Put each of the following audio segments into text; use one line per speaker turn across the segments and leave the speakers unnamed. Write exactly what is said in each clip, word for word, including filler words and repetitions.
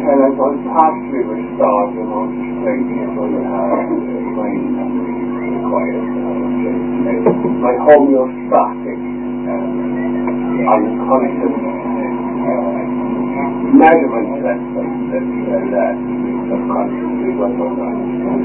and I was partially restored, you know, explaining it when I had mind quiet. My homeostatic, um, unconscious uh, measurement system that uh, that subconsciously went on that.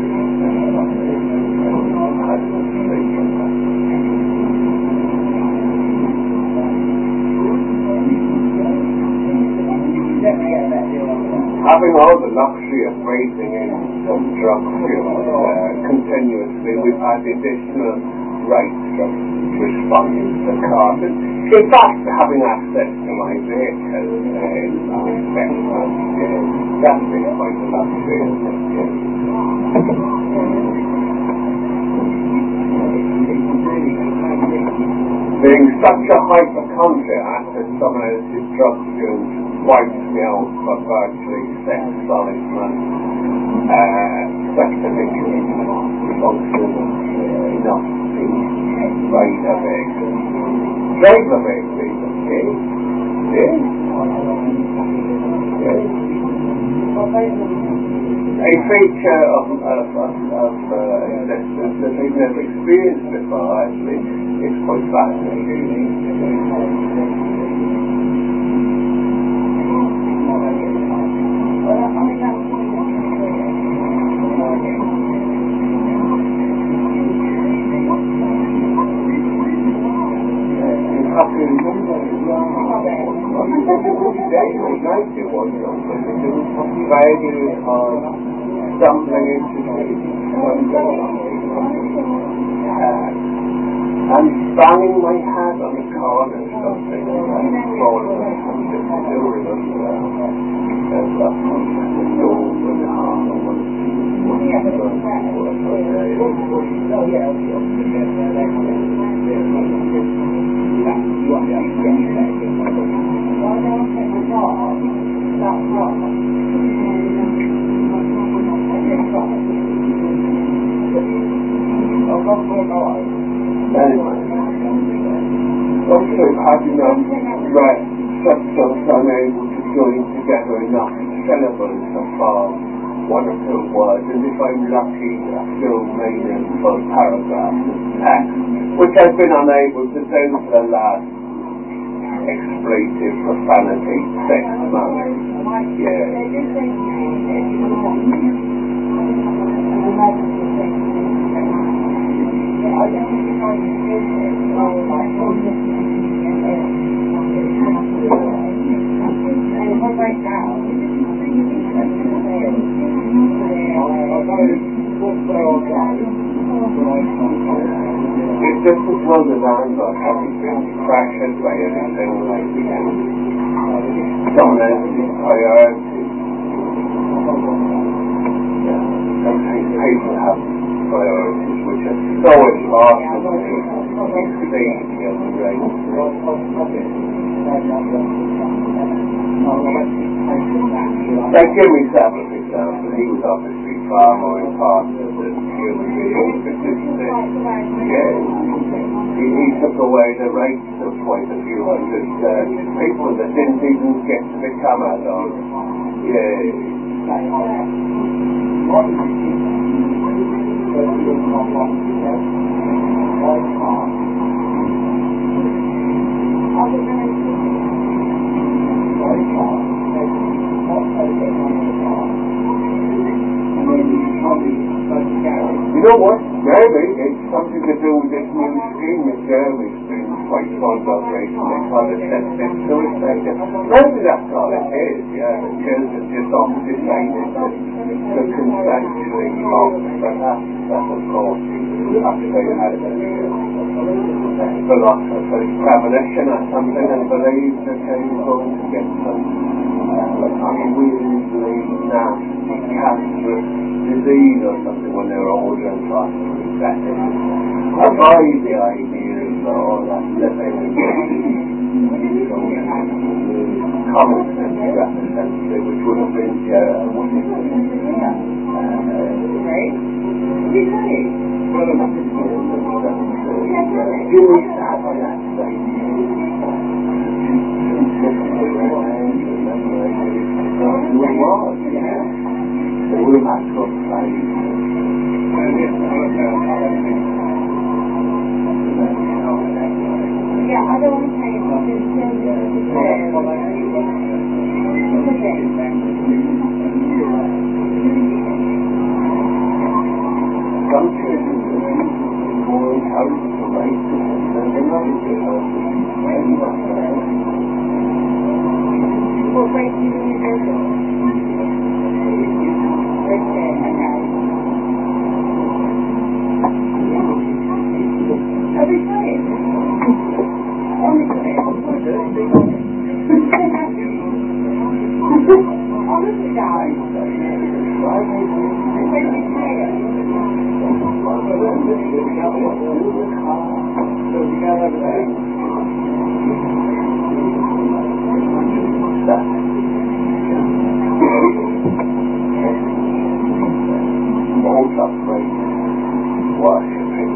Having all the luxury of breathing in some drug fuel uh, continuously, we've had additional rights of responding to the cause. In fact, having access to my vehicle uh, in that respect, uh, that's been quite a luxury. Being such a hypochondriac that someone else's drug use wipes me out for virtually six solid months, uh, such that it can function uh, enough to ride a vehicle. Drive a vehicle, okay? Yeah? Yeah. A feature of, of, of, of uh, existence that I've never experienced before, actually. It's quite fascinating. Stumbling into I'm banging my head on the corner or something and falling and just still remember that. There's that one the door and the heart and one anyway, also had enough rest such that I'm able to join together enough syllables to form one or two words, and if I'm lucky, a few meaningful paragraphs of text, which I've been unable to do for the last expletive profanity six months. Yeah. If this was one of the landlord having been fractured by anything like someone else's priorities, people have priorities which are so important to exceed the other race. Like Jimmy Savile, for example, he was obviously far more important than human beings because uh, yeah, he, he took away the rights of point of view of this, uh, people that didn't even get to become adults. Yeah. You know what? Maybe it's something to do with this new scheme that Jeremy's been quite fond of recently, called assisted suicide. Maybe that's all it is, yeah. The children just often decided to, to consensually opt for that. That, of course, after they had a philosopher's premonition or something and believed that they were going to get some uh, unwieldy, nasty, cancerous disease or something when they were older and thought it would be better. Avoid the ideas of all that living common sense representative, which would have been uh, right? Jimmy Savile, that's right. Some children are more intelligent to write than the others are.
Well, right, you need to go. Every time. Only time. Honestly, guys.
Most afraid worshipping.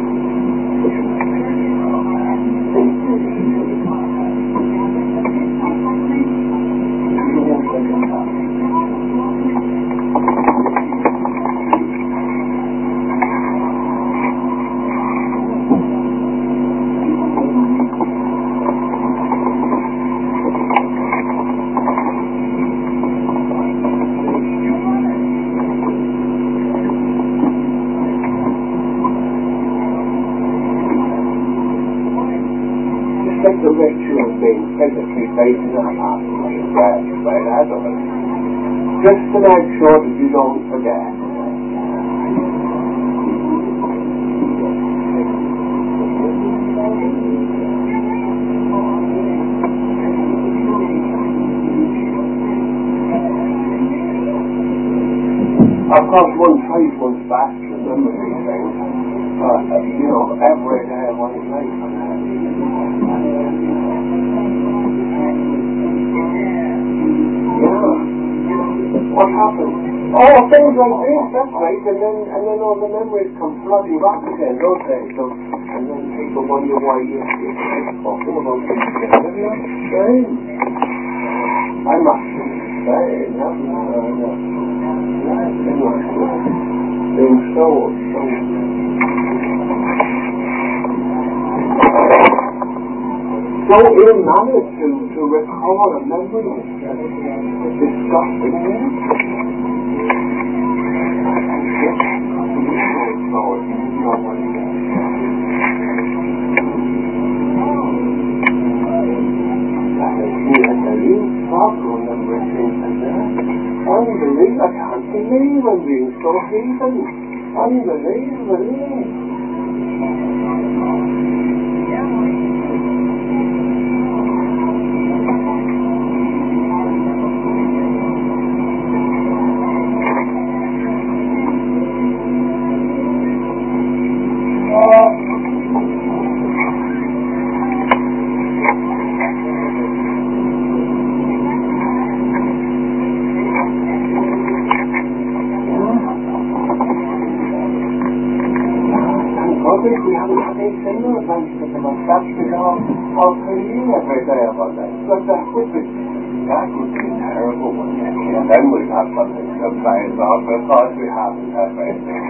Take the ritual of being physically facing that house right out of it. Just to make sure that you don't forget. Of course, one tries one's best to remember these things, but, uh, you know, every day of one's life. Yeah. What happened? Oh, things like this, that's right, and then and then all the memories come flooding back again, don't they? So, and then people wonder why you're talking about things again. Maybe that's strange. I must be insane, haven't I? Being so, so... so ill-mannered to, to recall a memory. Disgusting. Unbelievable. I can't believe I'm being so heathen. Unbelievable. We haven't had any similar adventures of the mustache because I'll tell you every day about that. But that would be, that would be terrible, wouldn't it? And then we'd have something to complain about because we haven't had anything.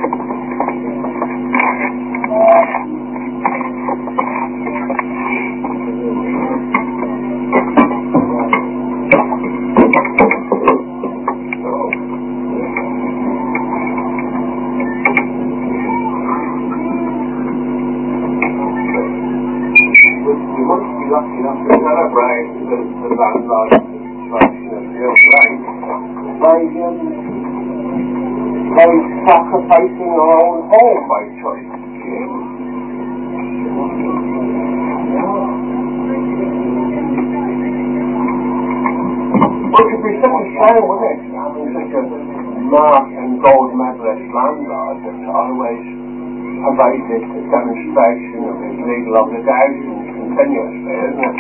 Lucky enough to celebrate the, the landlord's destruction of your life by, um, by sacrificing our own home by choice. Which would be such a shame, wouldn't it? Having such a marked and gold medalist landlord that always provided a demonstration of his legal obligations continuously, isn't it?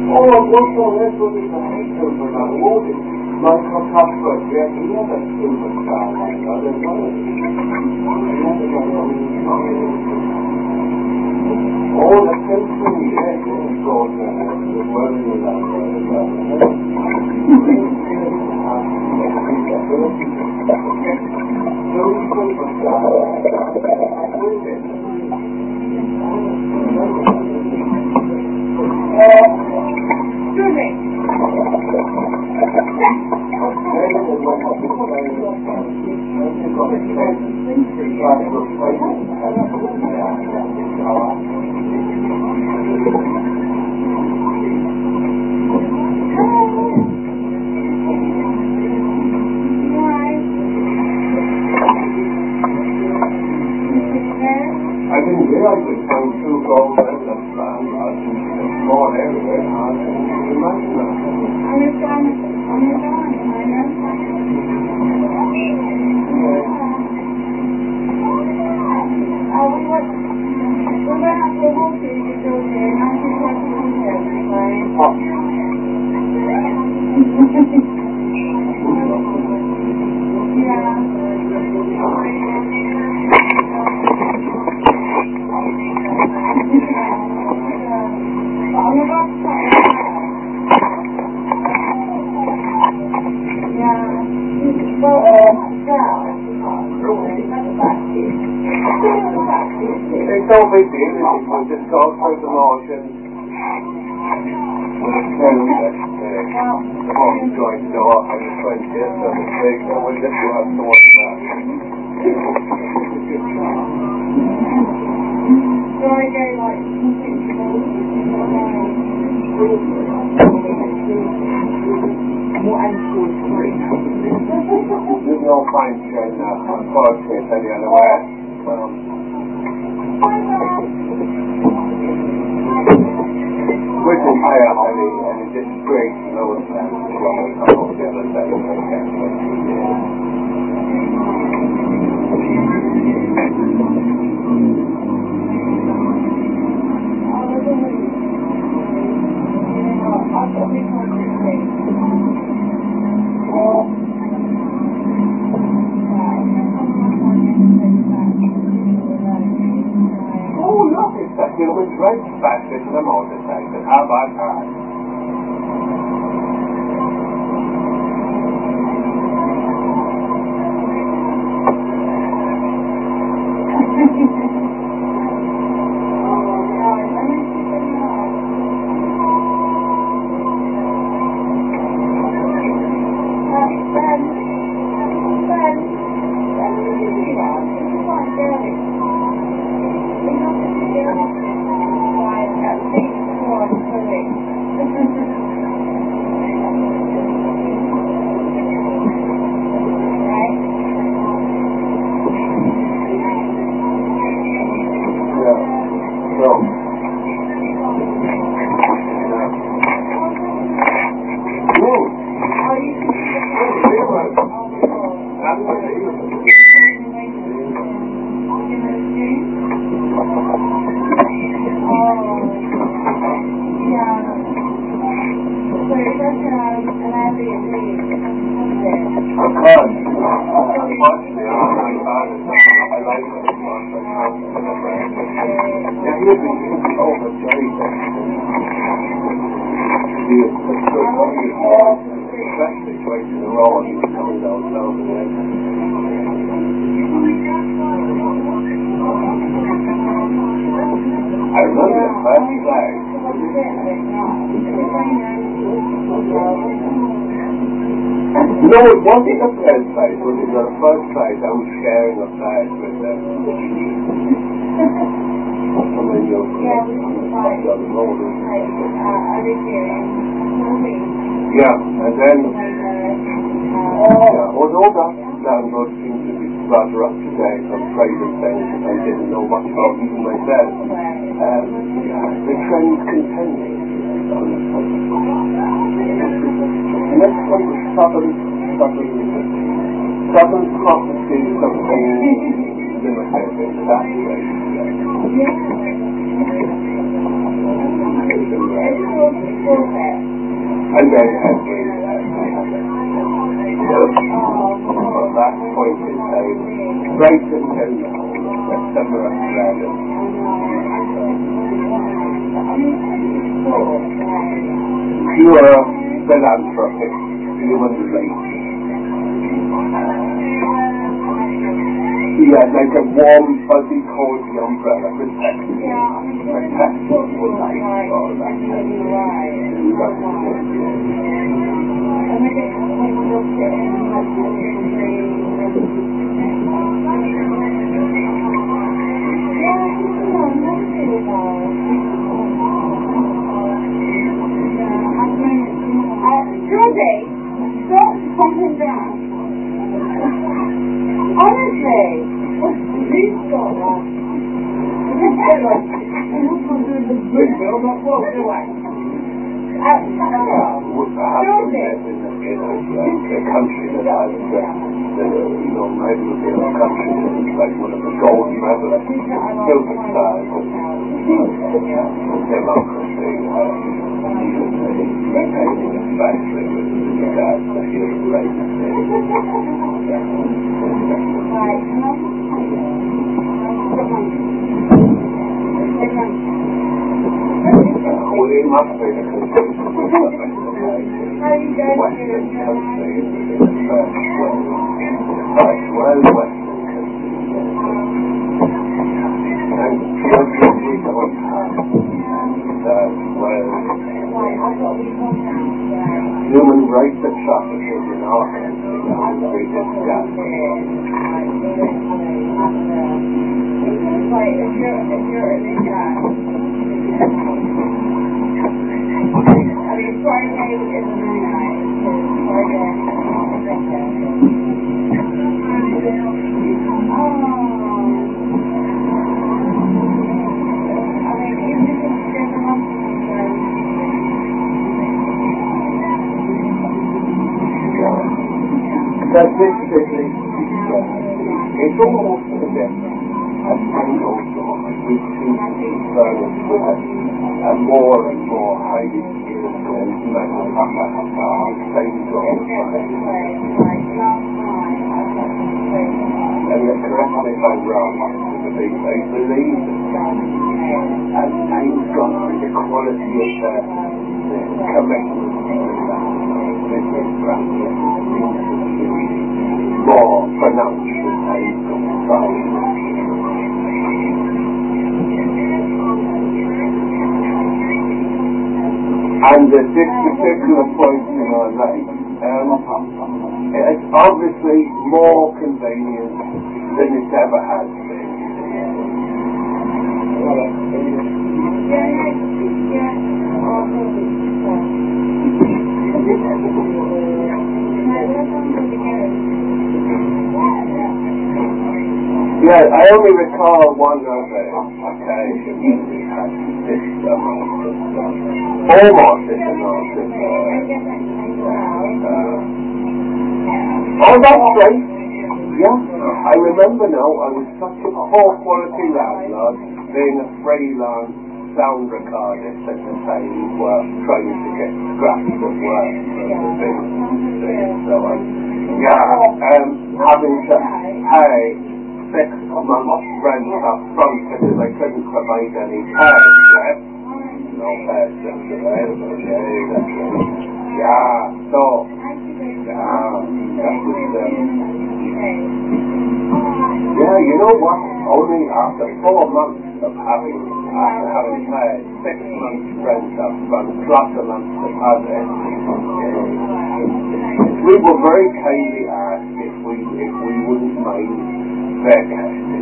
Oh, also, that's what is the hate over that war. Michael Cuthbert, yeah, he had a superstar like that as well. Oh, the symphony, yeah, yeah, of course, uh, the word in that as well. I didn't realize it found two gold medals and I think it's more everywhere. I didn't imagine that.
On his arm, on his arm, I know. Oh, we were, we went out for a walk the other day and I think I was on there, right?
It's no big deal, we just go through the motions. The morning's going to go off on the twentieth, so to speak, and we just will have to watch that.
So I go like,
There's no fine tune now, unfortunately, it's any other way. Um, we can pay up any, any discreet lower standards as long as I hold the other day. Oh, look, it's the human rights basket in the motorcycle. How about that? I remember the first day. No, it wasn't the first place, was it? The first place I was sharing a place with them. And then you're
yeah, we can find
on the road.
Yeah,
and then yeah, although that landlord seemed to be rather up to date on trade and things and didn't know much about even myself, um, yeah, the trend continues. The next one was Southern, Southern, Southern Property something limited in that way. And then had the at that point in time, right until now, September eleventh. Pure philanthropic human rights. He had like a warm, fuzzy, cozy umbrella protecting him, protecting for life, all that.
Georgie, stop pumping down. Honestly, please stop that.
In a country that has the, the you know, medal in a country that is like one of the gold medalists, silver stars of democracy, maintaining especially with regards to human rights. We must be the Western country in the first world, first world Western country, and children we don't have third world human rights atrocities in our country are very disgusting.
I mean, Friday is a night. Friday. Oh. I mean, even if it's just a month
That this city, it's almost as if as time goes on, we seem to be furnished with a, a more and more highly skilled and manufactured time goes by. And yet, correct me if I'm wrong, I believe as time's gone on, the quality of the, the commitment business practice seems to be more pronounced as time goes by. And at this particular point in our life, um, it's obviously more convenient than it ever has been. Yeah, I only recall one other occasion when we had this amount of, uh, almost this amount of, uh, uh, oh, that's right. Yeah, I remember now, I was such a poor quality landlord, being a freelance sound recordist at the time we were trying to get scraps of work from the business and so on. Yeah, um, having to pay six months rent up front because I couldn't provide any pairs left. No pairs just available, yeah, that's right. Yeah, so, yeah, that was, um, yeah, you know what? Only after four months of having, after having paid six months rent up front plus a month's deposit, we were very kindly asked if we, if we wouldn't mind vacating.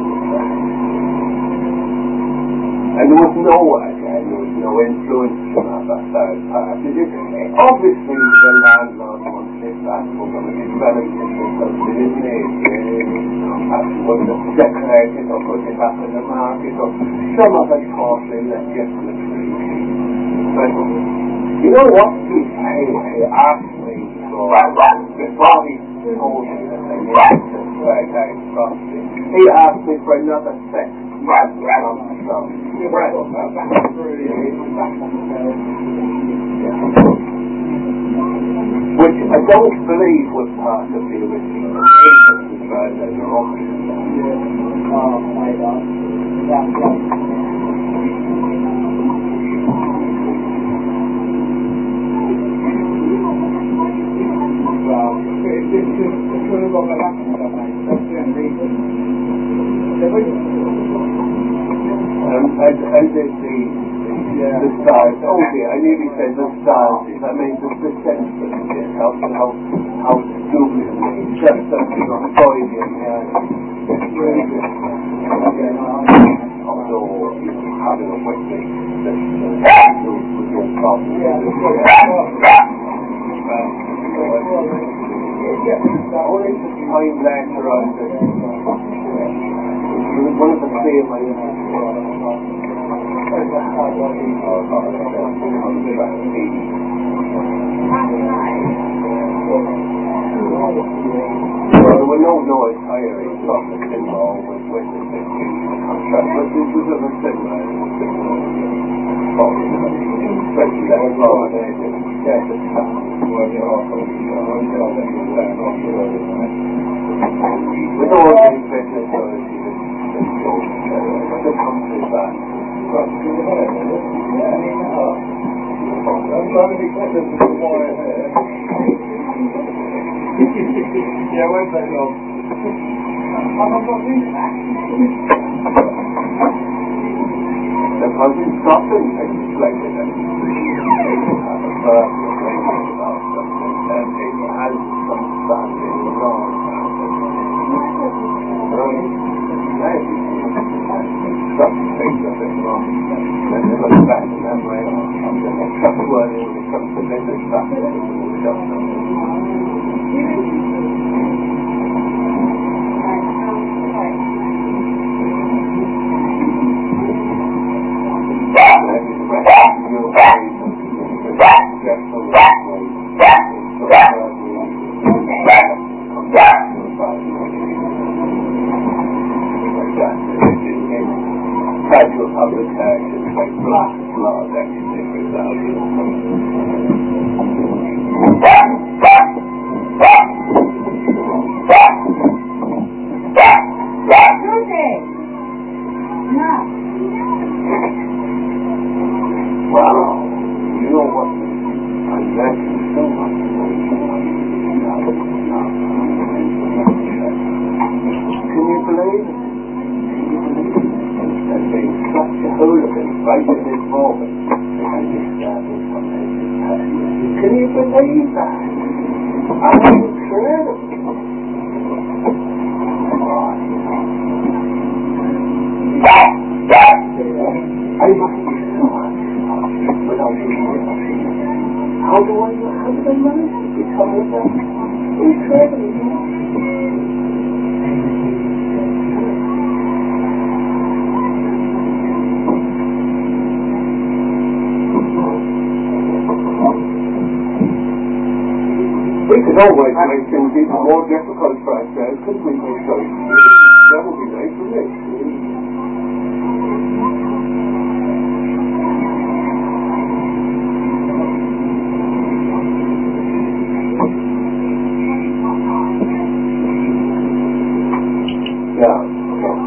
And there was no, again, there was no influence from other third parties. Obviously, the landlord wanted that we're going to develop this or something, isn't it? Yeah, we're going to decorate it or put it up in the market, or some of it partly legitimately. But, you know what? He, he, he asked me for, before he told me that they wanted to vacate property, he asked me for another six Which I don't believe was part of the original as far as they're options.
Well, it's just the sort of overlapping something. That's the only reason.
Um, and, and the, the, yeah. the stars, oh dear, I nearly said the stars, I mean the, the sense of it, how, how, how stupid it is, just something on Freudian, yeah, it's really good. Although, you know, having a witness that was your problem. Yeah, time later on, one of the same I well, there were no noise hiring topics involved with witnessing the contract, but this was of a similar, especially that was all I did. Yes, it's working off of with all the fitness authority that the company back.
I'm trying to be clever with the wire here. Yeah, it won't take long. I'm not doing that.
The cousin Scotland explained it and have a firm relationship about something and it has some standing wrong about it. Some things a bit wrong. And they look back in that way on something that's trustworthy when it comes to business practices and all the government. Casual public action, like black blood, actually, for example. Wow, you know what? I'm actually so much. Can you believe it? There's been such a hooligan right at this moment. I just started something. Can you believe that? I'm incredible. I must be so much without you. How do I how do I manage to become that? Incredible. We could always make things even more difficult for ourselves, couldn't we? That would be nice, wouldn't it? Yeah.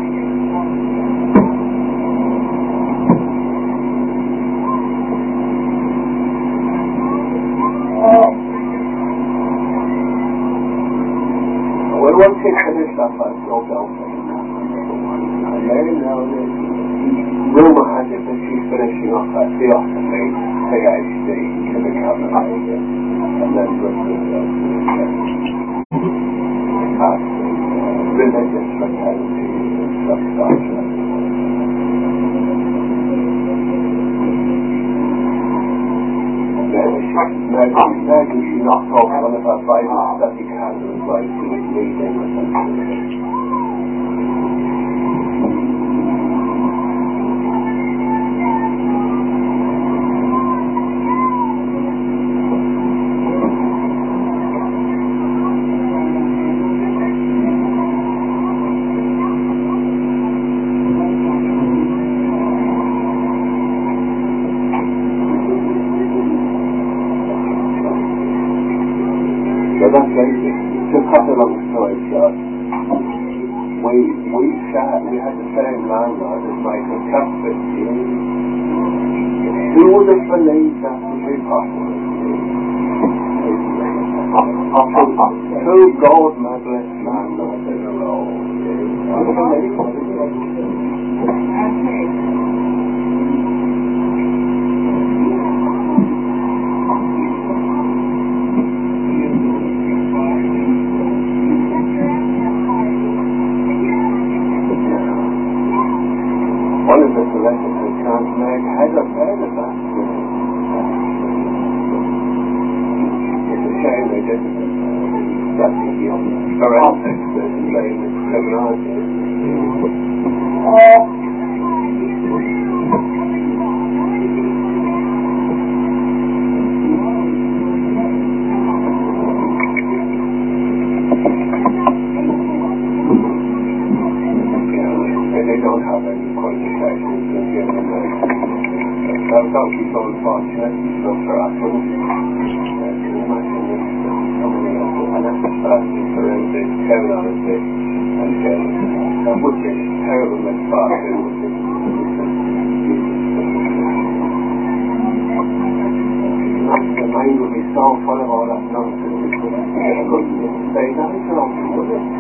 Well, once he finished up, I still don't think. And then now the rumour has it that she's finishing off her theosophy, PhD, to become a lady, and then Brooklyn goes to the church. Uh, religious fraternity and stuff like that. Maybe she knocked off one of her Bible study candles while she was reading or something. Yeah, that's right. To cut a long story short, we we shared, we had the same landlord as Michael Cuthbert. Who would have believed that would be possible? Two gold medalist landlords in a row. One of the solicitors can't make head or tail of that. It's a shame they didn't. That's the forensics that's playing with criminology. Uh, they don't have any qualifications in human rights. That would be so unfortunate for us, wouldn't it? Imagine if somebody else had an expert in forensic criminology and jail. That would be a terrible misfortune, wouldn't it? The mind would be so full of all that nonsense, it couldn't get a good state answer on it, would it?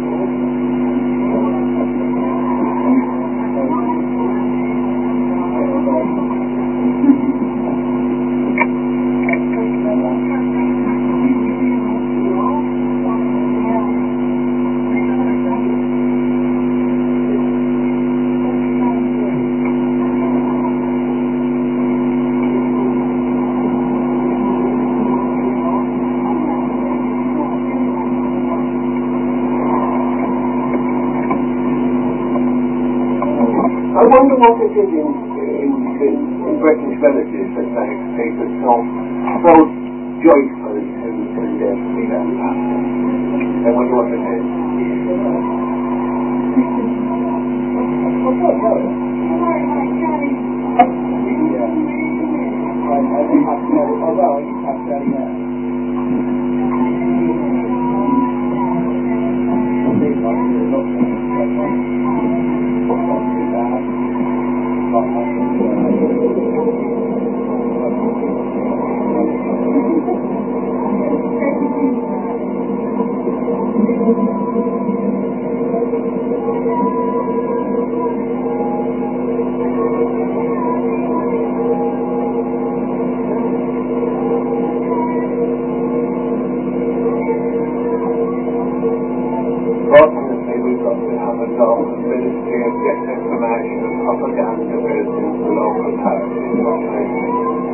I wonder what it is in, in, in, in British villages that makes people so, so joyful to, to live in that passion. I wonder what it is. Fortunately, we've got to have a local ministry of disinformation and propaganda built into the local parishes.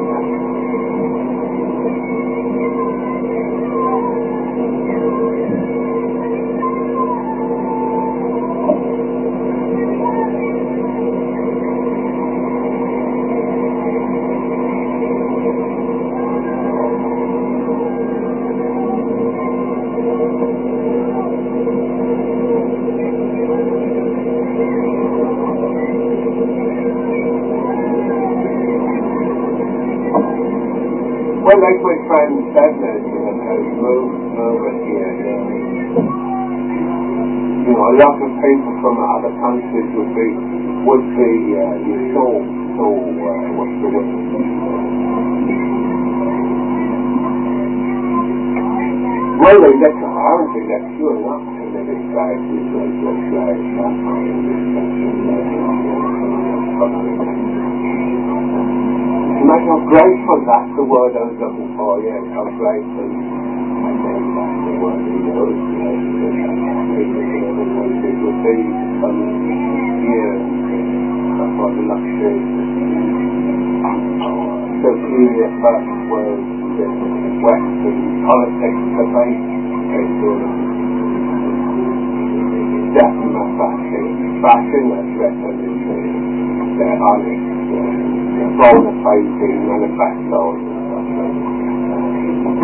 Well, like my friend said, Nathan, has moved over here. You know, a lot of people from other countries would be, would be, uh, you so, so, uh, what's the word? Well, they let, apparently let you enough to live in places like, like, like, Shanghai in this country. Imagine how grateful, that's the word I was looking for, yes, how grateful. I think that's the word he knows, yes, people in other countries would be to come here and for the luxury. So clearly at first was the Western politics debate, definitely not bashing, bashing that's revolutionary, they're honest. Bona fide manifestos and stuff.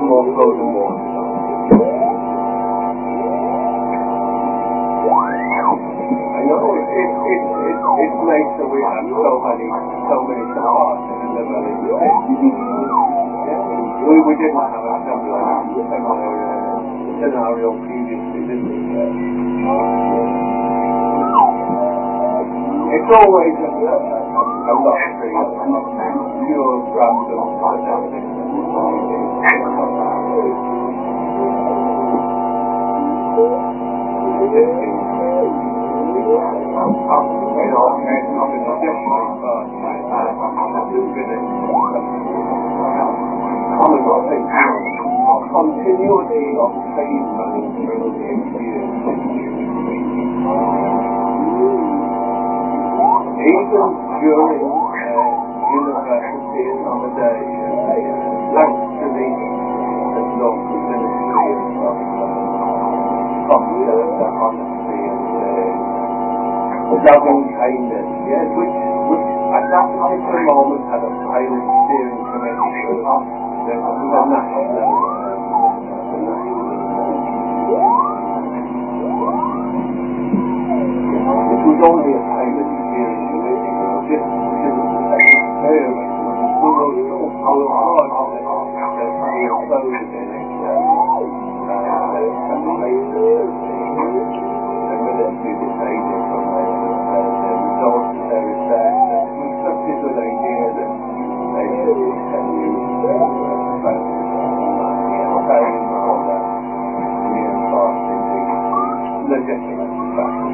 more food and water. I know it, it, it, it, it's nice that we have so many, so many supports in the village. We, we didn't have a similar, similar uh, scenario previously, did we? It's always a, a luxury, pure random fantastic. You know, and in addition, but there's been a common thing, a continuity of pavement through the years. Even during uh, university accommodation, thanks to the, the local ministry of culture, the honesty and uh, loving kindness, yes, which, which at that particular moment had a pilot steering committee with the, the national it was only a pilot steering committee, just, just a term, we were so hard on it that we were closed in it, and the places the military decided from the, the resources they were there, that it was such a good idea that they should continue about paying for that reinforcing the legitimate fashion.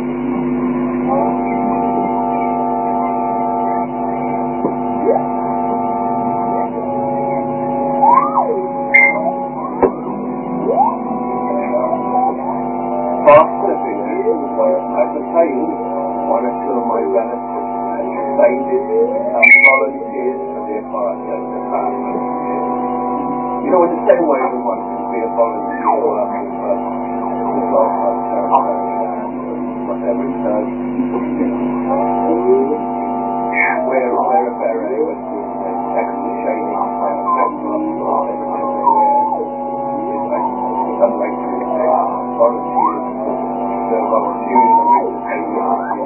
At the time, one or two of my relatives had decided to become volunteers for the apartheid department. You know, in the same way we want to be a volunteer working for the local whatever it does. Wear, wear a beret with extra shading on my peplum or everything they wear. It's like, some like to say, volunteers. They're volunteering the way to pay you.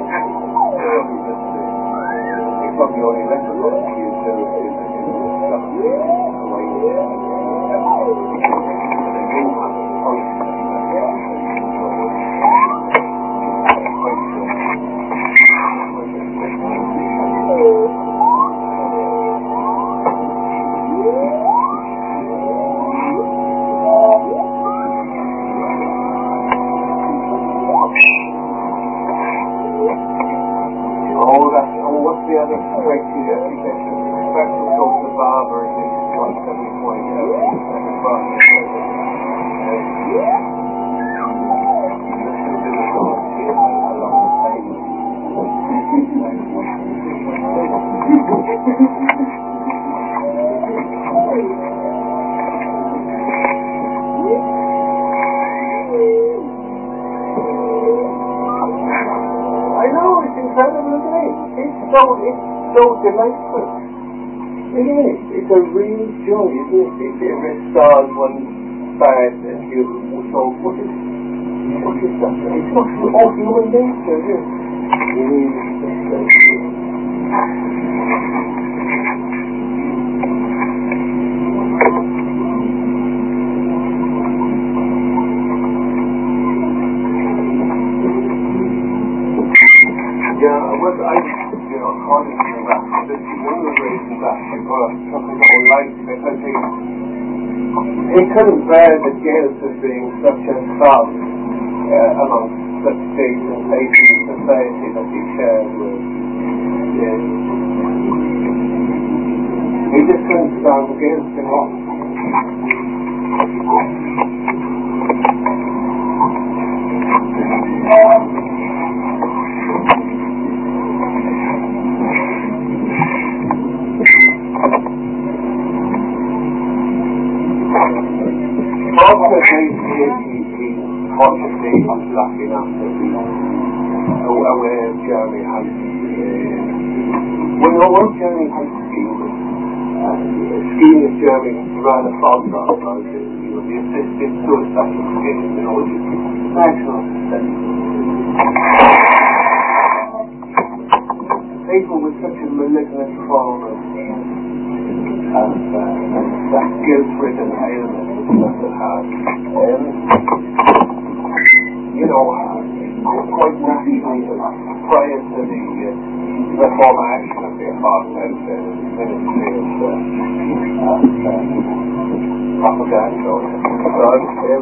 It's probably only less than volunteers do is in the way So, it's so delightful. It is. It's a real joy, isn't it? It, it restores one's spirit and you so what is what is that? It's not all human nature, is it? It is. Yeah, well, I you know, according to that, this is one of the reasons that people took his own life, because he, he couldn't bear the guilt of being such a thug uh, amongst such decent people in society that he shared with. Yes. He just couldn't stand the guilt, you know. Fortunately, he, he, he consciously was lucky enough to be aware of Jeremy Hunt's uh, well, no, what Jeremy Hunt's view skiing is Jeremy rather fond of those, you know, the assisted suicide skiing, you know, which is excellent. People with such a malignant form of, of uh, that guilt-ridden ailment that they have, um, you know, quite naturally prior to the uh, reform action of the apartheid uh, ministry of, uh, of uh, propaganda. So, um,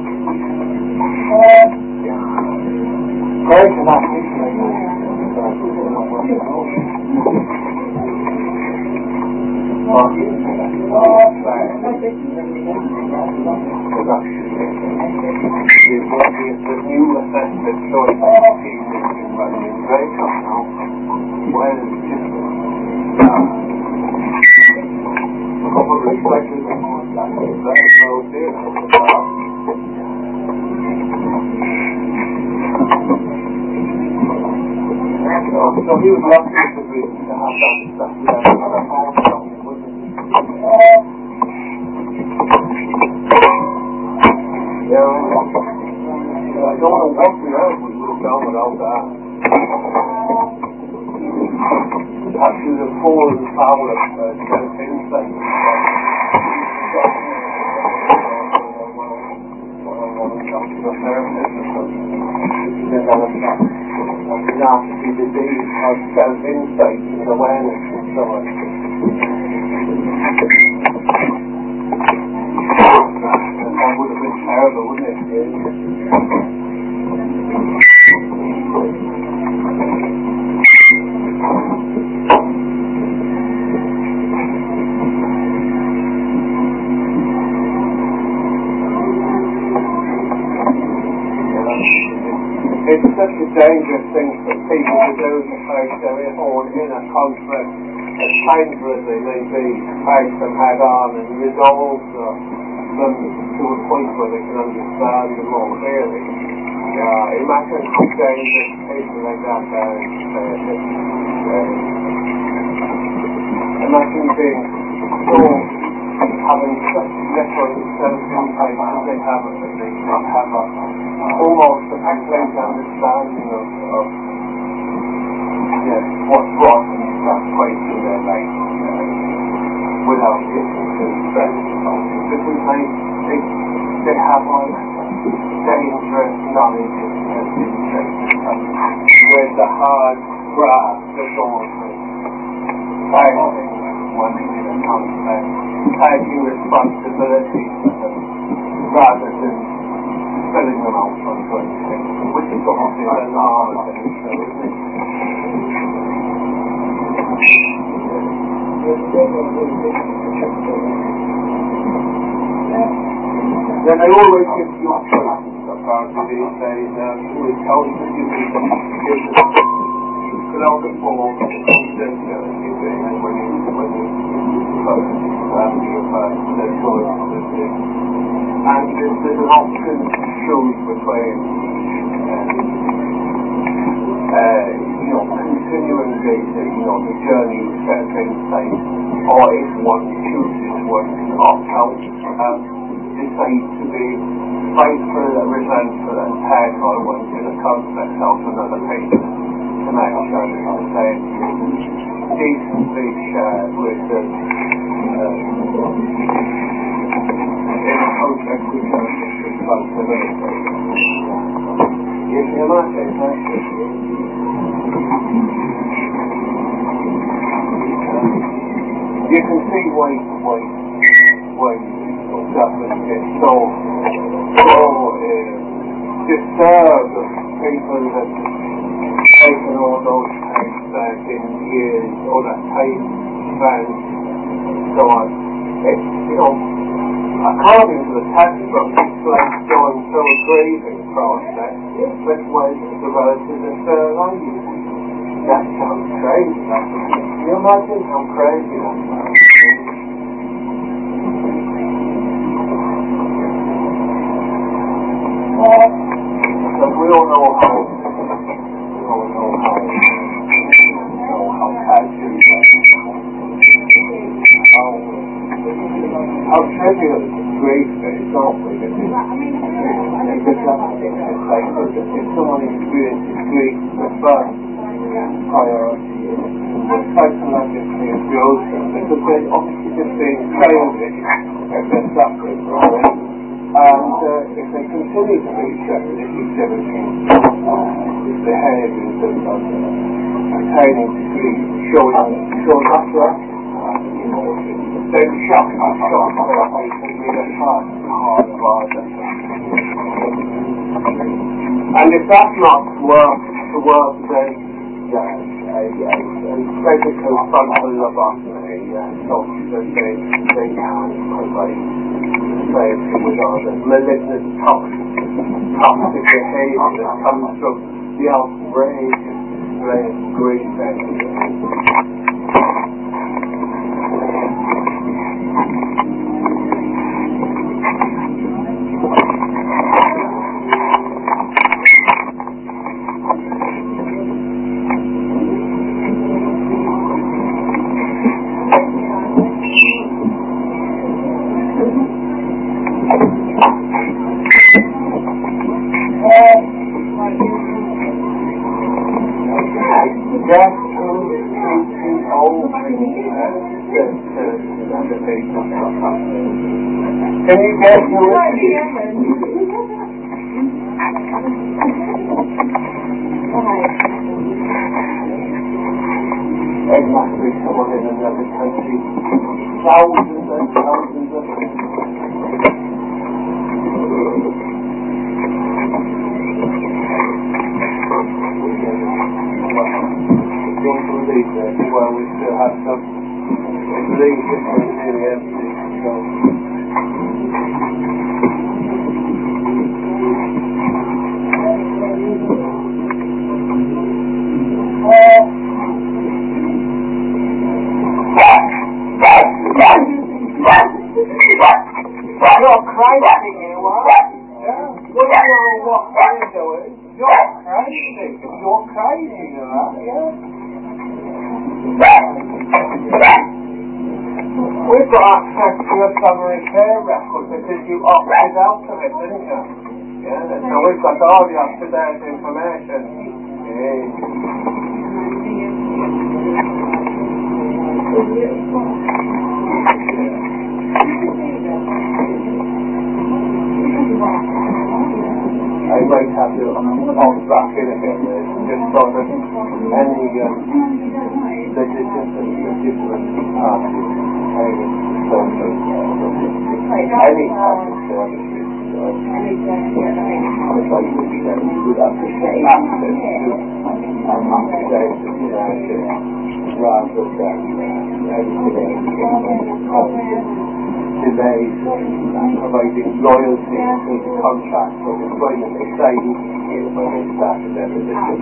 uh, prior to that issue, the new assessment showing that people in very tough now, well, just a couple of reflections on that, very low there. So he was lucky to be to have that stuff level. Yeah, I don't know what we have we would have done without that. Actually, the four and foul of self-instinct. Nasty disease of self-insight and awareness and so on. That would have been terrible, wouldn't it? It's such a dangerous thing for people to do to face their own inner conflict, as painful as they may be, face them head on and resolve them, them to a point where they can understand them more clearly. Yeah, imagine how dangerous people like that are. Uh, uh, imagine being so, having such little self-insight as they have, that they not have a almost a complete understanding of, of yes, what brought them to that point in their life uh, without getting to stress about it. Because they, they, they have all dangerous knowledge and insight with the hard grasp that goes with fighting one in a conflict, taking responsibility for them rather than filling them out on good things, which is obviously a normal thing, so isn't it? Then they always give you choices, apparently these days, um, we tell you that you need to fill out the form, confidentiality thing, and when you, when you vote, um, you have the choice that is. And there's, there's an option to choose between, uh, uh, you know, continuing the, the, you know, the journey of self-insight, or if one chooses one to opt out, um, decide to be spiteful, resentful, and paranoid one to the conflict of another person to make sure that the same decently shared with the uh, in contact with her responsibility. You can imagine that. You can see why why why government is so so uh, disturbed of people that taken all those times back in years, all that time spent, so on. It's, you know, according to the textbook, it's like going through a grieving process, which was the relative of their life. That sounds crazy. Can you imagine how crazy that sounds? But we all know how, we all know how, know how catchy, how How trivial is grief is, not we? It's just if someone experiences grief, the first priority is to psychologically abuse them, because they're obviously just being childish if they're suffering from it. And uh, if they continue to be childish, exhibiting uh, behaviours of pertaining to grief, showing, showing utter emotions, then shock, shock therapy can be the hard, hard part of it. And if that's not work to work, then yes, a, a, a physical frontal lobotomy, uh, such that they, they can provide safety with all the malignant toxic, toxic behaviour that comes from the outrageous display of grief and can you get your exactly someone in another country, thousands and thousands of don't believe that, well, we still have some belief in the empty, so you're crazy, you are. Yeah. Well, you know what you're doing. You're crazy. You're crazy, you are. Yeah. We've got access to your summary care record because you opted out of it, didn't you? Yeah. So we've got all the up-to-date information. Yeah. I might have to off back in again, just so that any um, legitimate, legitimate party, any social, any type of services, I'd like to extend good access to up-to-date information rather than anything delays providing loyalty to the contract or employment they say when they started their position.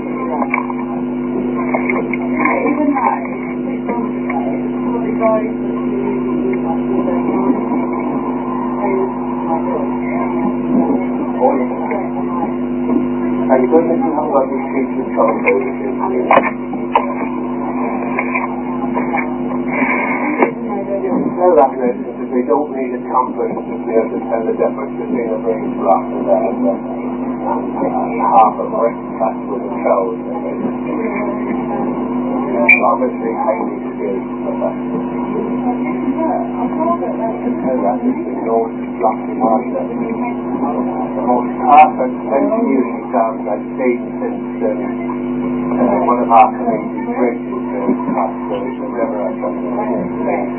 Even though the guys
and good that you haven't got these features control tell that person that they don't need a compass to be able to tell the difference between a brain rock and a half a brick back with a toad. Obviously highly skilled professionals. Tell that is the enormous blocky market. The most perfect engineering exams I've seen since um, uh, one of our community bridges uh, passed the river or something like that.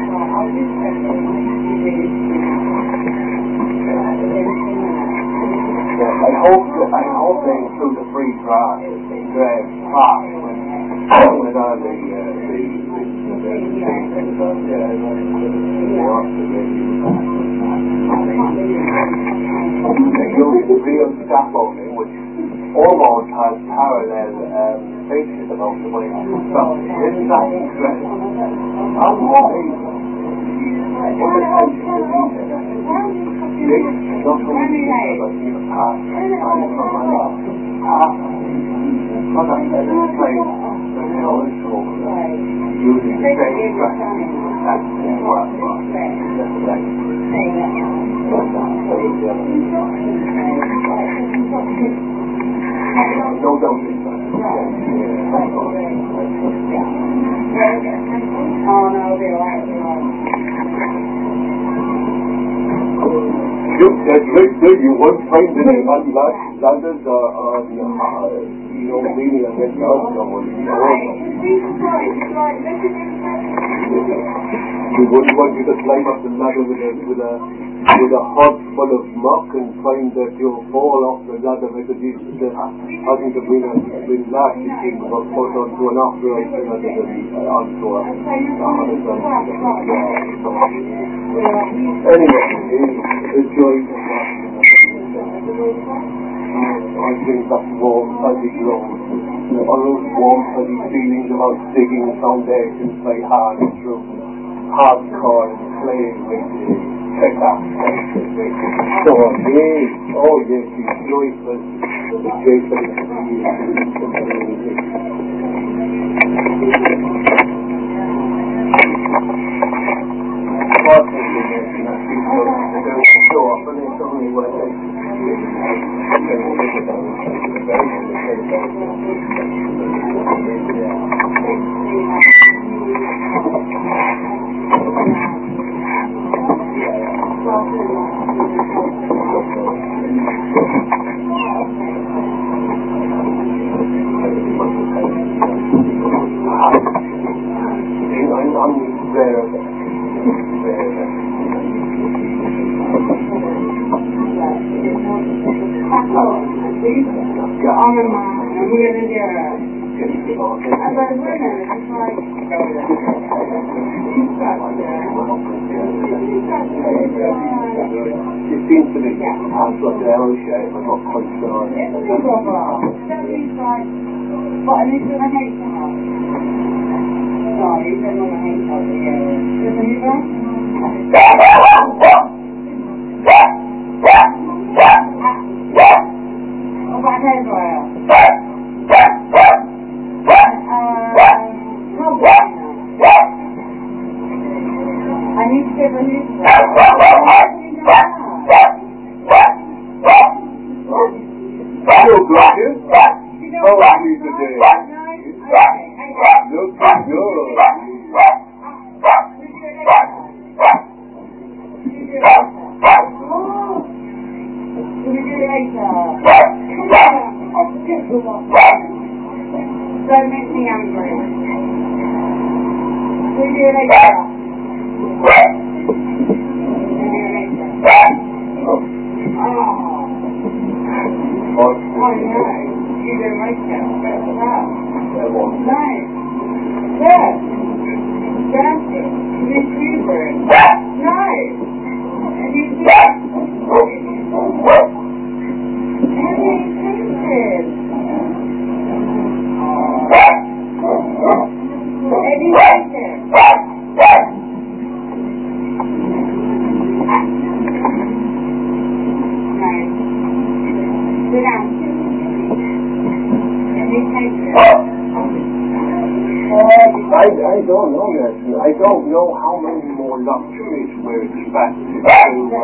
Yeah, I hope that I hope they include a free class in Graham Park with all the uh, the the things on there. They're using real scaffolding, which almost has parallel um, features about the way it's constructed. Isn't that interesting? Unbelievable. What attention to detail. This is not only but even past time from my life. Past what I said in the train, the knowledge of using the same strategy to attack the work. That's right. No, don't be sorry.
Oh, no, it'll be alright.
You, that's right, sir. You won't find any ladders or, or you know, leaning against the outcome. You wouldn't want you to climb up the ladder with a with a with a hod full of muck and find that you'll fall off the ladder because you uh, hasn't been a been lashed in but put onto an upright rather than uh, onto a horizontal. Anyway, enjoy the I think that warm, fuzzy glow, all those warm, fuzzy feelings about digging foundations by hand through hardcore and playing with the pickaxe. So, yes, oh yes, he's joyful, the joyful so often it's only when I'm rare of it. It seems to be I've got the L shape, I'm not quite sure.
What, and it's going to hate someone? Sorry, you don't want to hate someone, yeah. Does it move on? What about hair dryer? I need to give a new one.
Hello, Gretchen. How are you today? Looking good.
Can we do it later? Don't make me angry. Can we do it later?
Oh,
no. You didn't make it. No. Yes. Dirty. You super. No. And you see it. And you tasted. And you tasted. Sit down. And you tasted.
I, I don't know that. I don't know how many more luxuries we're expected to. Uh,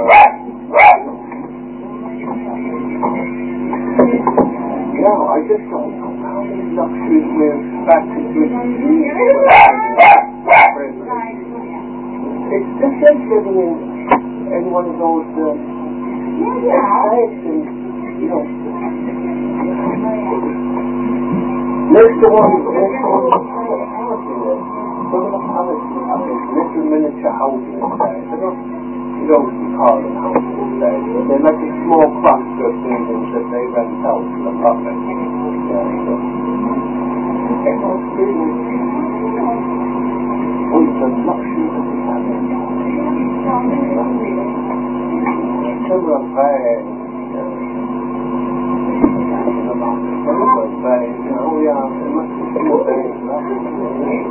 no, I just don't know how many luxuries we're expected to achieve. It's just like living in, in one of those uh, estates and, you know, next to one, next to one. Some of the houses have these little miniature houses inside. They don't, you don't call them houses inside. They're like a small cluster of buildings that they rent out to the public. Yeah, so. Oh, it's a luxury that we have in some of them very, very, oh yeah, it must be very lovely.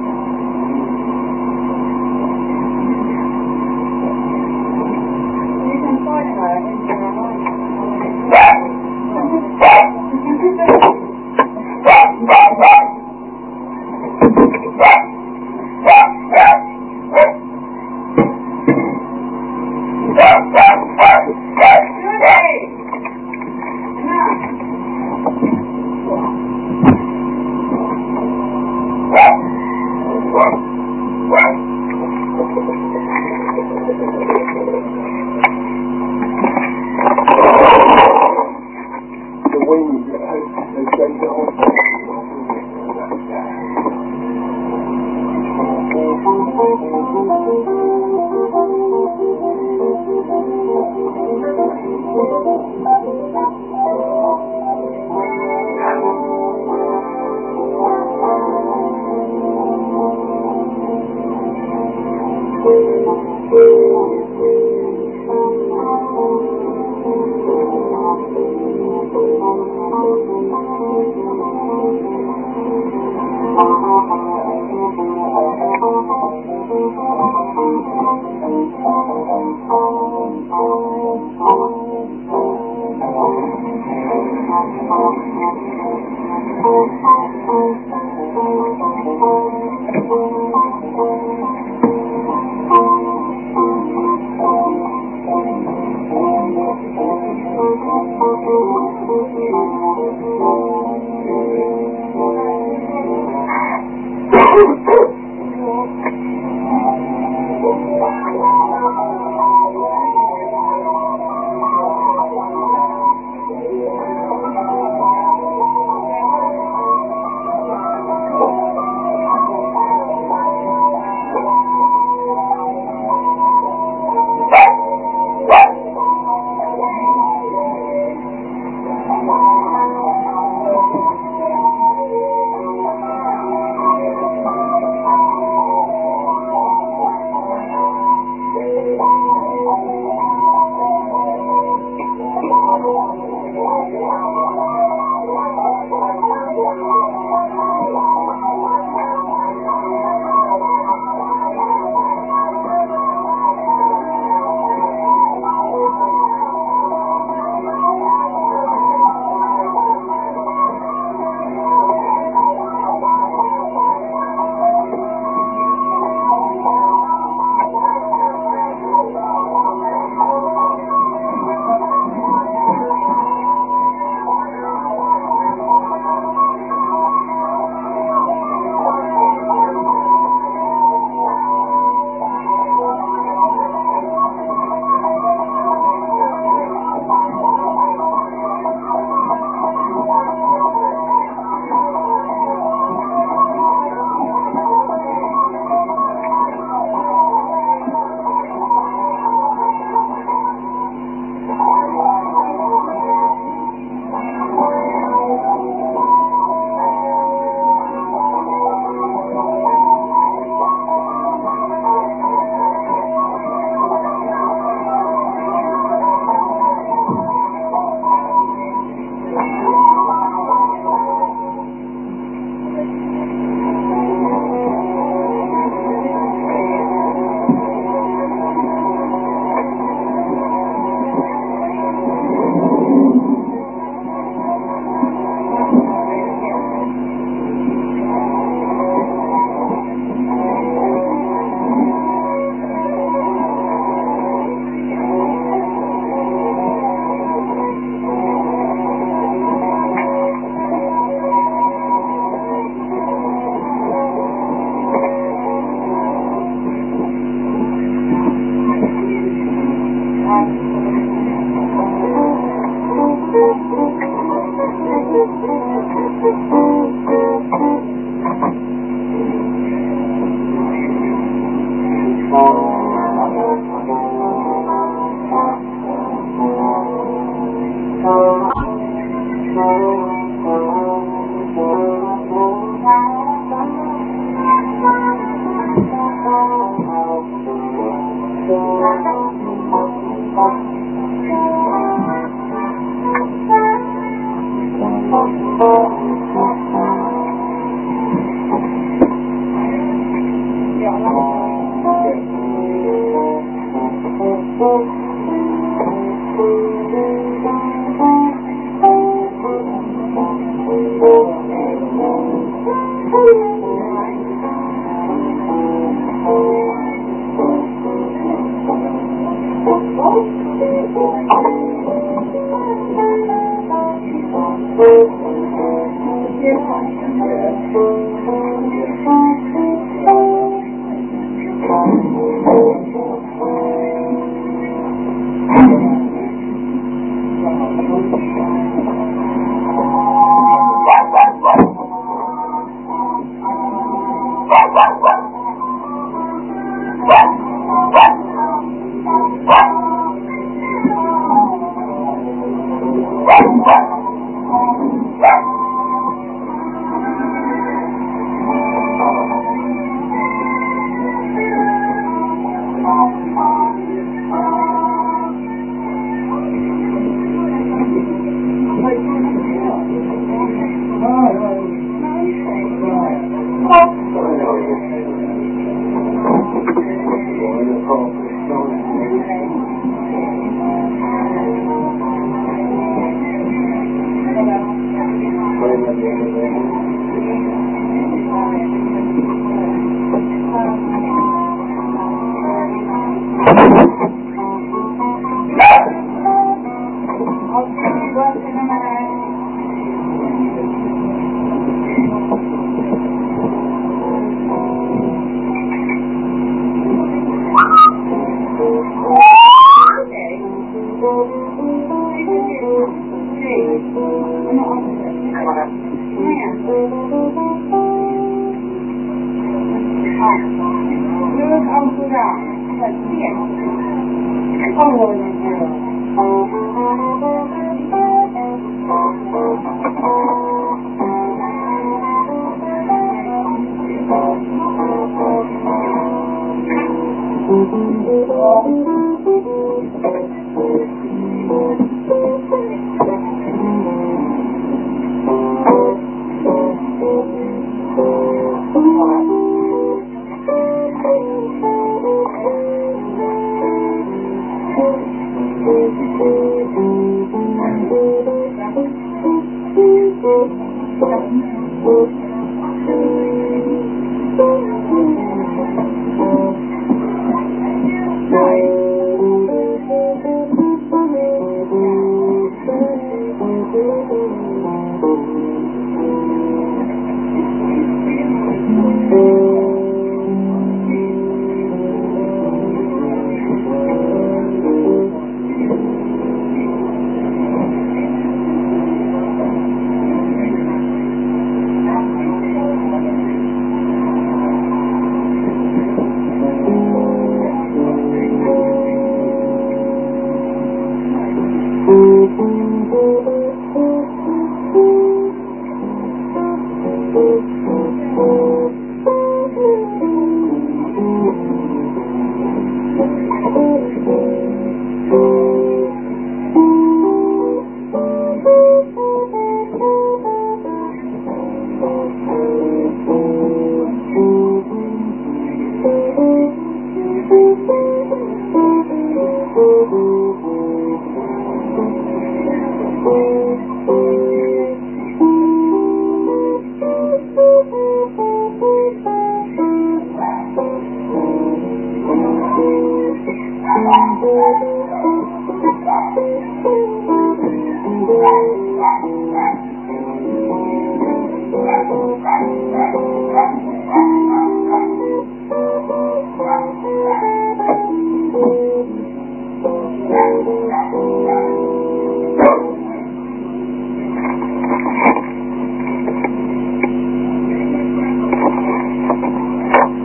Thank you.